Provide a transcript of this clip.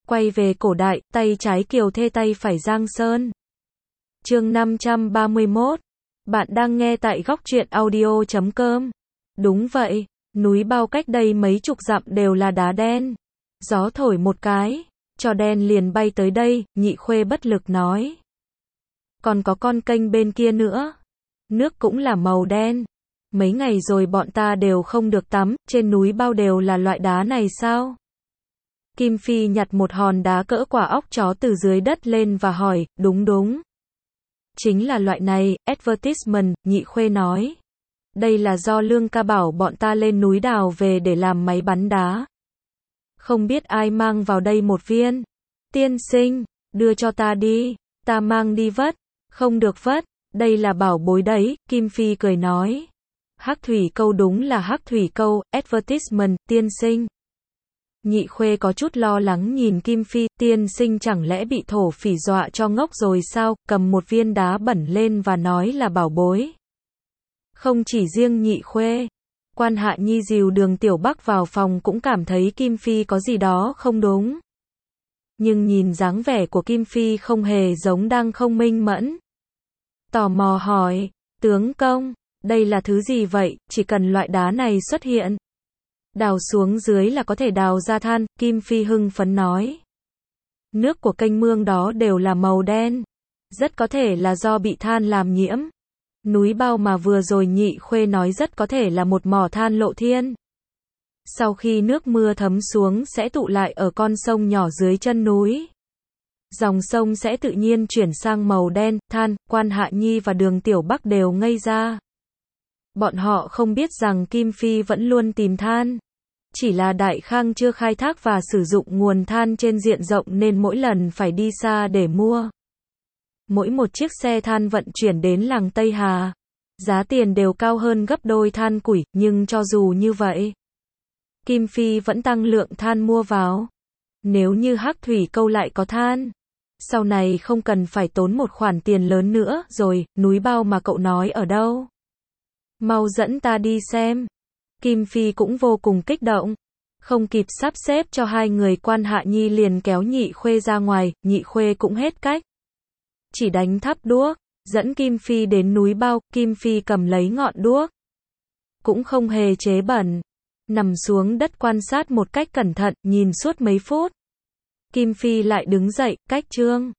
Quay về cổ đại, tay trái Kiều Thê tay phải Giang Sơn. Chương 531. Bạn đang nghe tại góc truyện audio.com. Đúng vậy, núi bao cách đây mấy chục dặm đều là đá đen. Gió thổi một cái, trò đen liền bay tới đây, Nhị Khuê bất lực nói. Còn có con kênh bên kia nữa. Nước cũng là màu đen. Mấy ngày rồi bọn ta đều không được tắm, trên núi bao đều là loại đá này sao? Kim Phi nhặt một hòn đá cỡ quả óc chó từ dưới đất lên và hỏi, đúng. Chính là loại này, advertisement, Nhị Khuê nói. Đây là do Lương ca bảo bọn ta lên núi đào về để làm máy bắn đá. Không biết ai mang vào đây một viên. Tiên sinh, đưa cho ta đi, ta mang đi vất. Không được vất, đây là bảo bối đấy, Kim Phi cười nói. Hắc thủy câu đúng là hắc thủy câu, advertisement, tiên sinh. Nhị Khuê có chút lo lắng nhìn Kim Phi, tiên sinh chẳng lẽ bị thổ phỉ dọa cho ngốc rồi sao, cầm một viên đá bẩn lên và nói là bảo bối. Không chỉ riêng Nhị Khuê, Quan Hạ Nhi dìu Đường Tiểu Bắc vào phòng cũng cảm thấy Kim Phi có gì đó không đúng. Nhưng nhìn dáng vẻ của Kim Phi không hề giống đang không minh mẫn. Tò mò hỏi, tướng công, đây là thứ gì vậy, chỉ cần loại đá này xuất hiện. Đào xuống dưới là có thể đào ra than, Kim Phi hưng phấn nói. Nước của kênh mương đó đều là màu đen. Rất có thể là do bị than làm nhiễm. Núi bao mà vừa rồi Nhị Khuê nói rất có thể là một mỏ than lộ thiên. Sau khi nước mưa thấm xuống sẽ tụ lại ở con sông nhỏ dưới chân núi. Dòng sông sẽ tự nhiên chuyển sang màu đen, than, Quan Hạ Nhi và Đường Tiểu Bắc đều ngây ra. Bọn họ không biết rằng Kim Phi vẫn luôn tìm than. Chỉ là Đại Khang chưa khai thác và sử dụng nguồn than trên diện rộng nên mỗi lần phải đi xa để mua. Mỗi một chiếc xe than vận chuyển đến làng Tây Hà, giá tiền đều cao hơn gấp đôi than củi, nhưng cho dù như vậy, Kim Phi vẫn tăng lượng than mua vào. Nếu như Hắc thủy câu lại có than, sau này không cần phải tốn một khoản tiền lớn nữa rồi, núi bao mà cậu nói ở đâu? Mau dẫn ta đi xem. Kim Phi cũng vô cùng kích động. Không kịp sắp xếp cho hai người, Quan Hạ Nhi liền kéo Nhị Khuê ra ngoài, Nhị Khuê cũng hết cách. Chỉ đánh thắp đuốc, dẫn Kim Phi đến núi bao, Kim Phi cầm lấy ngọn đuốc. Cũng không hề chế bẩn. Nằm xuống đất quan sát một cách cẩn thận, nhìn suốt mấy phút. Kim Phi lại đứng dậy, cách trương.